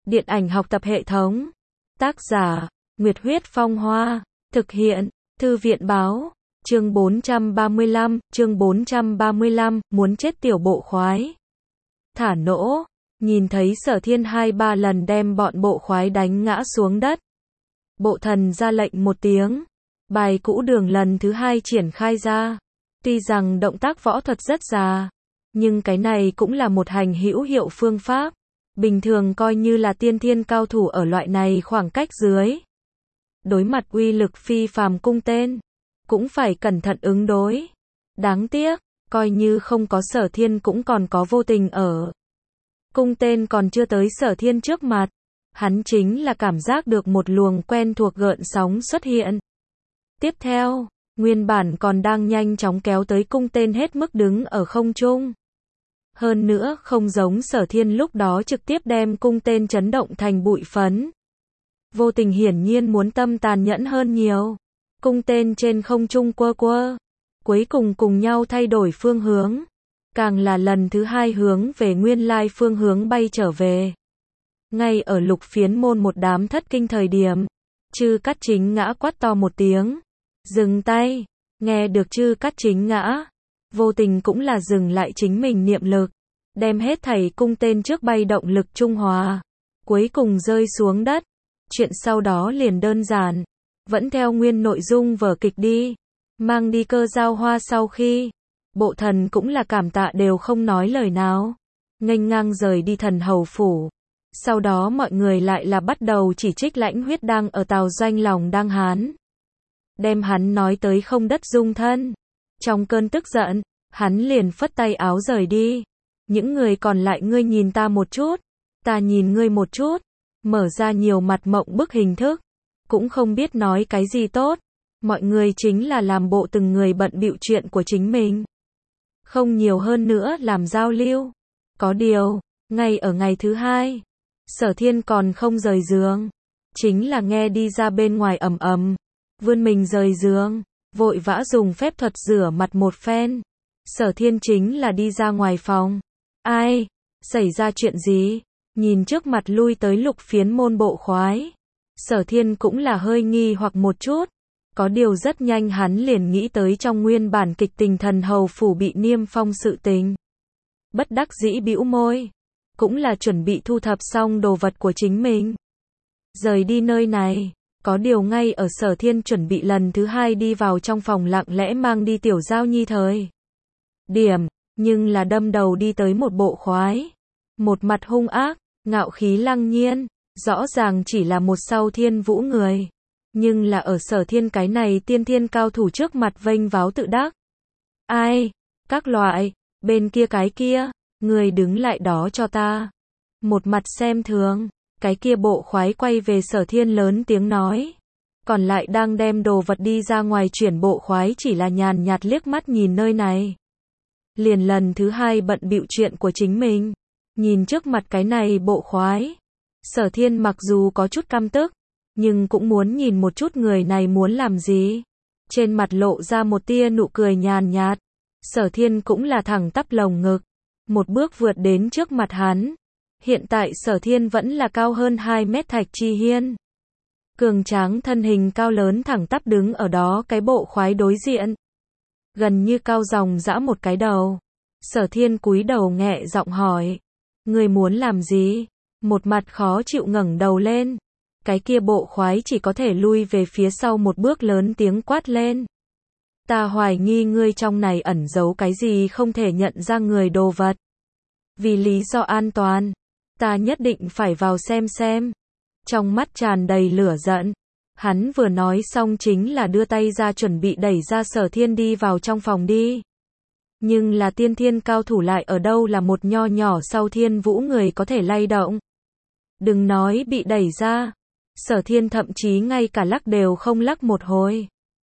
Điện ảnh học tập hệ thống. Tác giả, Nguyệt Huyết Phong Hoa. Thực hiện, Thư viện báo. Chương 435, muốn chết tiểu bộ khoái. Thả nỗ, nhìn thấy Sở Thiên 2-3 lần đem bọn bộ khoái đánh ngã xuống đất. Bộ thần ra lệnh một tiếng. Bài cũ đường lần thứ 2 triển khai ra. Tuy rằng động tác võ thuật rất già, nhưng cái này cũng là một hành hữu hiệu phương pháp. Bình thường coi như là tiên thiên cao thủ ở loại này khoảng cách dưới. Đối mặt uy lực phi phàm cung tên, cũng phải cẩn thận ứng đối. Đáng tiếc, coi như không có Sở Thiên cũng còn có Vô Tình ở. Cung tên còn chưa tới Sở Thiên trước mặt, hắn chính là cảm giác được một luồng quen thuộc gợn sóng xuất hiện. Tiếp theo, nguyên bản còn đang nhanh chóng kéo tới cung tên hết mức đứng ở không trung. Hơn nữa không giống Sở Thiên lúc đó trực tiếp đem cung tên chấn động thành bụi phấn. Vô Tình hiển nhiên muốn tâm tàn nhẫn hơn nhiều. Cung tên trên không trung quơ quơ, cuối cùng cùng nhau thay đổi phương hướng. Càng là lần thứ 2 hướng về nguyên lai phương hướng bay trở về. Ngay ở Lục Phiến Môn một đám thất kinh thời điểm, Chư Cát Chính Ngã quát to một tiếng. Dừng tay, nghe được Chư Cát Chính Ngã. Vô Tình cũng là dừng lại chính mình niệm lực, đem hết thảy cung tên trước bay động lực trung hòa, cuối cùng rơi xuống đất. Chuyện sau đó liền đơn giản, vẫn theo nguyên nội dung vở kịch đi. Mang đi Cơ Giao Hoa sau khi, bộ thần cũng là cảm tạ đều không nói lời nào, nghênh ngang rời đi Thần Hầu phủ. Sau đó mọi người lại là bắt đầu chỉ trích Lãnh Huyết đang ở Tào Doanh lòng đang hán, đem hắn nói tới không đất dung thân. Trong cơn tức giận, hắn liền phất tay áo rời đi. Những người còn lại ngươi nhìn ta một chút, ta nhìn ngươi một chút, mở ra nhiều mặt mộng bức hình thức, cũng không biết nói cái gì tốt. Mọi người chính là làm bộ từng người bận bịu chuyện của chính mình, không nhiều hơn nữa làm giao lưu. Có điều, ngay ở ngày thứ 2, Sở Thiên còn không rời giường, chính là nghe đi ra bên ngoài ầm ầm, vươn mình rời giường, vội vã dùng phép thuật rửa mặt một phen. Sở Thiên chính là đi ra ngoài phòng. Ai? Xảy ra chuyện gì? Nhìn trước mặt lui tới Lục Phiến Môn bộ khoái, Sở Thiên cũng là hơi nghi hoặc một chút. Có điều rất nhanh hắn liền nghĩ tới trong nguyên bản kịch tình Thần Hầu phủ bị niêm phong sự tình. Bất đắc dĩ bĩu môi, cũng là chuẩn bị thu thập xong đồ vật của chính mình, rời đi nơi này. Có điều ngay ở Sở Thiên chuẩn bị lần thứ 2 đi vào trong phòng lặng lẽ mang đi Tiểu Giao Nhi thời điểm, nhưng là đâm đầu đi tới một bộ khoái, một mặt hung ác, ngạo khí lăng nhiên, rõ ràng chỉ là một sau Thiên Vũ người, nhưng là ở Sở Thiên cái này tiên thiên cao thủ trước mặt vênh váo tự đắc. Ai? Các loại, bên kia cái kia, người đứng lại đó cho ta. Một mặt xem thường, cái kia bộ khoái quay về Sở Thiên lớn tiếng nói. Còn lại đang đem đồ vật đi ra ngoài chuyển bộ khoái chỉ là nhàn nhạt liếc mắt nhìn nơi này. Liền lần thứ 2 bận bịu chuyện của chính mình. Nhìn trước mặt cái này bộ khoái, Sở Thiên mặc dù có chút căm tức, nhưng cũng muốn nhìn một chút người này muốn làm gì. Trên mặt lộ ra một tia nụ cười nhàn nhạt. Sở Thiên cũng là thẳng tắp lồng ngực, một bước vượt đến trước mặt hắn. Hiện tại Sở Thiên vẫn là cao hơn 2 mét Thạch Chi Hiên. Cường tráng thân hình cao lớn thẳng tắp đứng ở đó cái bộ khoái đối diện. Gần như cao ròng dã một cái đầu. Sở Thiên cúi đầu nhẹ giọng hỏi. Người muốn làm gì? Một mặt khó chịu ngẩng đầu lên. Cái kia bộ khoái chỉ có thể lui về phía sau một bước lớn tiếng quát lên. Ta hoài nghi ngươi trong này ẩn giấu cái gì không thể nhận ra người đồ vật. Vì lý do an toàn, ta nhất định phải vào xem. Trong mắt tràn đầy lửa giận, hắn vừa nói xong chính là đưa tay ra chuẩn bị đẩy ra Sở Thiên đi vào trong phòng đi. Nhưng là tiên thiên cao thủ lại ở đâu là một nho nhỏ sau Thiên Vũ người có thể lay động. Đừng nói bị đẩy ra, Sở Thiên thậm chí ngay cả lắc đều không lắc một hồi.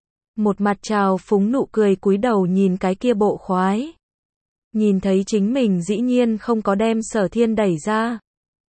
Một mặt trào phúng nụ cười cúi đầu nhìn cái kia bộ khoái. Nhìn thấy chính mình dĩ nhiên không có đem Sở Thiên đẩy ra,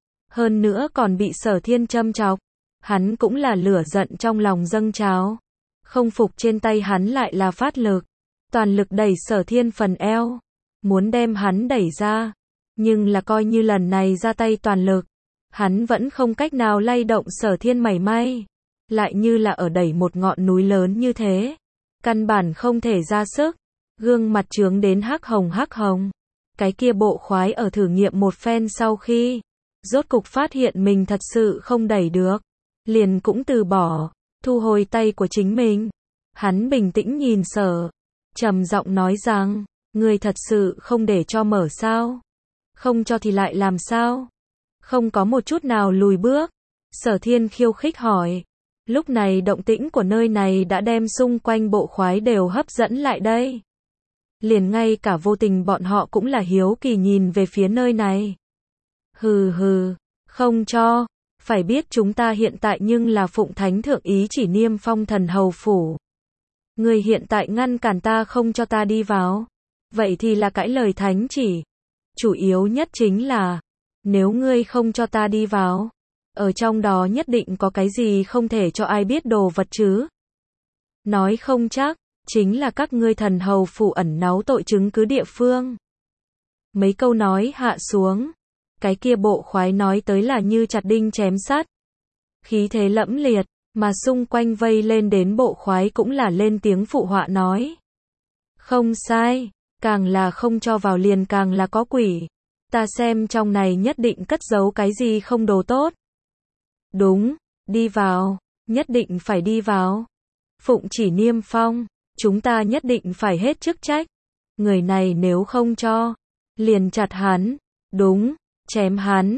hơn nữa còn bị Sở Thiên châm chọc, hắn cũng là lửa giận trong lòng dâng trào. Không phục trên tay hắn lại là phát lực, toàn lực đẩy Sở Thiên phần eo, muốn đem hắn đẩy ra. Nhưng là coi như lần này ra tay toàn lực, Hắn vẫn không cách nào lay động Sở Thiên mảy may, lại như là ở đẩy một ngọn núi lớn như thế, căn bản không thể ra sức, gương mặt trướng đến hắc hồng. Cái kia bộ khoái ở thử nghiệm một phen sau khi rốt cục phát hiện mình thật sự không đẩy được, liền cũng từ bỏ, thu hồi tay của chính mình. Hắn bình tĩnh nhìn Sở, trầm giọng nói rằng, ngươi thật sự không để cho mở sao? Không cho thì lại làm sao? Không có một chút nào lùi bước. Sở Thiên khiêu khích hỏi. Lúc này động tĩnh của nơi này đã đem xung quanh bộ khoái đều hấp dẫn lại đây. Liền ngay cả Vô Tình bọn họ cũng là hiếu kỳ nhìn về phía nơi này. Hừ, không cho, phải biết chúng ta hiện tại nhưng là Phụng Thánh Thượng ý chỉ Niêm Phong Thần Hầu Phủ. Người hiện tại ngăn cản ta không cho ta đi vào, vậy thì là cãi lời thánh chỉ. Chủ yếu nhất chính là, nếu ngươi không cho ta đi vào, ở trong đó nhất định có cái gì không thể cho ai biết đồ vật chứ. Nói không chắc, chính là các ngươi Thần Hầu Phủ ẩn náu tội chứng cứ địa phương. Mấy câu nói hạ xuống, cái kia bộ khoái nói tới là như chặt đinh chém sắt, khí thế lẫm liệt, mà xung quanh vây lên đến bộ khoái cũng là lên tiếng phụ họa nói. Không sai, càng là không cho vào liền càng là có quỷ. Ta xem trong này nhất định cất giấu cái gì không đồ tốt. Đúng, đi vào, nhất định phải đi vào. Phụng chỉ Niêm Phong, chúng ta nhất định phải hết chức trách. Người này nếu không cho, liền chặt hắn. Đúng, chém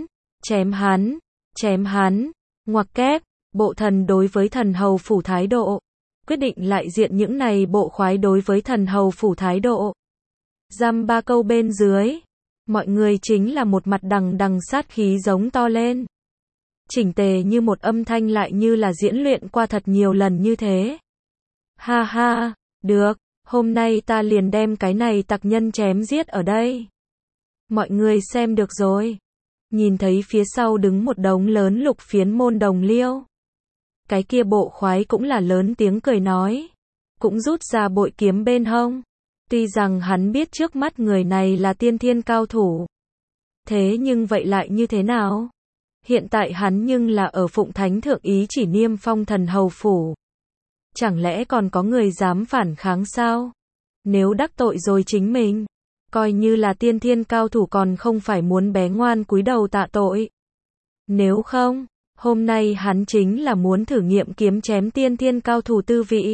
hắn. Ngoặc kép, bộ thần đối với Thần Hầu Phủ thái độ. Quyết định lại diện những này bộ khoái đối với Thần Hầu Phủ thái độ. Dăm ba câu bên dưới, mọi người chính là một mặt đằng sát khí giống to lên. Chỉnh tề như một âm thanh lại như là diễn luyện qua thật nhiều lần như thế. Ha, được, hôm nay ta liền đem cái này tặc nhân chém giết ở đây. Mọi người xem được rồi. Nhìn thấy phía sau đứng một đống lớn lục phiến môn đồng liêu. Cái kia bộ khoái cũng là lớn tiếng cười nói. Cũng rút ra bội kiếm bên hông. Tuy rằng hắn biết trước mắt người này là tiên thiên cao thủ. Thế nhưng vậy lại như thế nào? Hiện tại hắn nhưng là ở Phụng Thánh Thượng ý chỉ Niêm Phong Thần Hầu Phủ. Chẳng lẽ còn có người dám phản kháng sao? Nếu đắc tội rồi chính mình, coi như là tiên thiên cao thủ còn không phải muốn bé ngoan cúi đầu tạ tội. Nếu không, hôm nay hắn chính là muốn thử nghiệm kiếm chém tiên thiên cao thủ tư vị.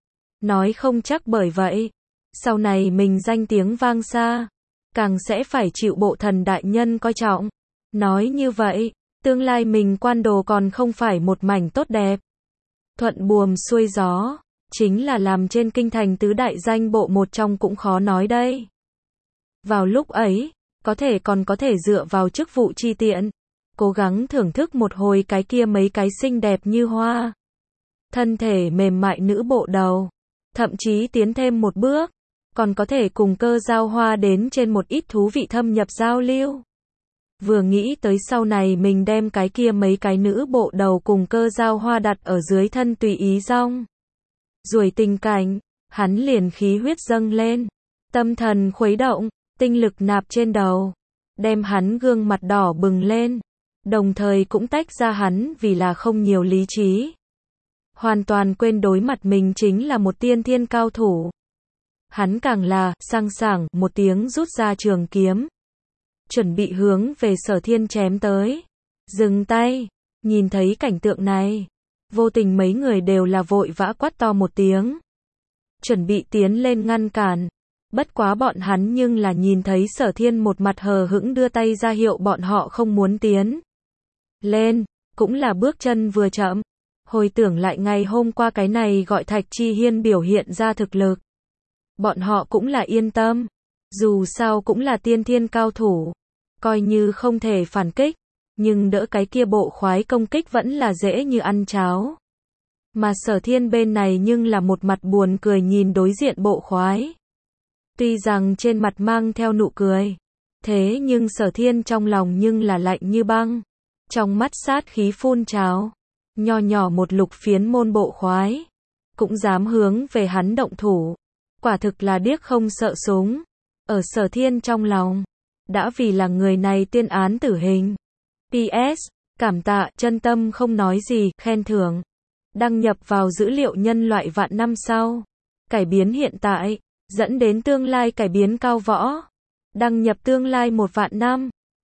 Nói không chắc bởi vậy, sau này mình danh tiếng vang xa, càng sẽ phải chịu bộ thần đại nhân coi trọng. Nói như vậy, tương lai mình quan đồ còn không phải một mảnh tốt đẹp. Thuận buồm xuôi gió, chính là làm trên kinh thành tứ đại danh bộ một trong cũng khó nói đây. Vào lúc ấy, còn có thể dựa vào chức vụ chi tiện, cố gắng thưởng thức một hồi cái kia mấy cái xinh đẹp như hoa. Thân thể mềm mại nữ bộ đầu, thậm chí tiến thêm một bước, còn có thể cùng Cơ Giao Hoa đến trên một ít thú vị thâm nhập giao lưu. Vừa nghĩ tới sau này mình đem cái kia mấy cái nữ bộ đầu cùng Cơ Giao Hoa đặt ở dưới thân tùy ý rong ruổi tình cảnh, hắn liền khí huyết dâng lên, tâm thần khuấy động, tinh lực nạp trên đầu, đem hắn gương mặt đỏ bừng lên, đồng thời cũng tách ra hắn vì là không nhiều lý trí. Hoàn toàn quên đối mặt mình chính là một tiên thiên cao thủ. Hắn càng là sang sảng một tiếng rút ra trường kiếm, chuẩn bị hướng về Sở Thiên chém tới. Dừng tay, nhìn thấy cảnh tượng này, Vô Tình mấy người đều là vội vã quát to một tiếng, chuẩn bị tiến lên ngăn cản. Bất quá bọn hắn nhưng là nhìn thấy Sở Thiên một mặt hờ hững đưa tay ra hiệu bọn họ không muốn tiến lên, cũng là bước chân vừa chậm. Hồi tưởng lại ngày hôm qua cái này gọi Thạch Chi Hiên biểu hiện ra thực lực, bọn họ cũng là yên tâm, dù sao cũng là tiên thiên cao thủ, coi như không thể phản kích, nhưng đỡ cái kia bộ khoái công kích vẫn là dễ như ăn cháo. Mà Sở Thiên bên này nhưng là một mặt buồn cười nhìn đối diện bộ khoái. Tuy rằng trên mặt mang theo nụ cười, thế nhưng Sở Thiên trong lòng nhưng là lạnh như băng, trong mắt sát khí phun trào. Nho nhỏ một lục phiến môn bộ khoái, cũng dám hướng về hắn động thủ, quả thực là điếc không sợ súng. Ở Sở Thiên trong lòng, đã vì là người này tuyên án tử hình. PS, Cảm tạ, chân tâm không nói gì, khen thưởng. Đăng nhập vào dữ liệu nhân loại vạn năm sau. Cải biến hiện tại, dẫn đến tương lai cải biến cao võ. Đăng nhập tương lai 1 vạn năm.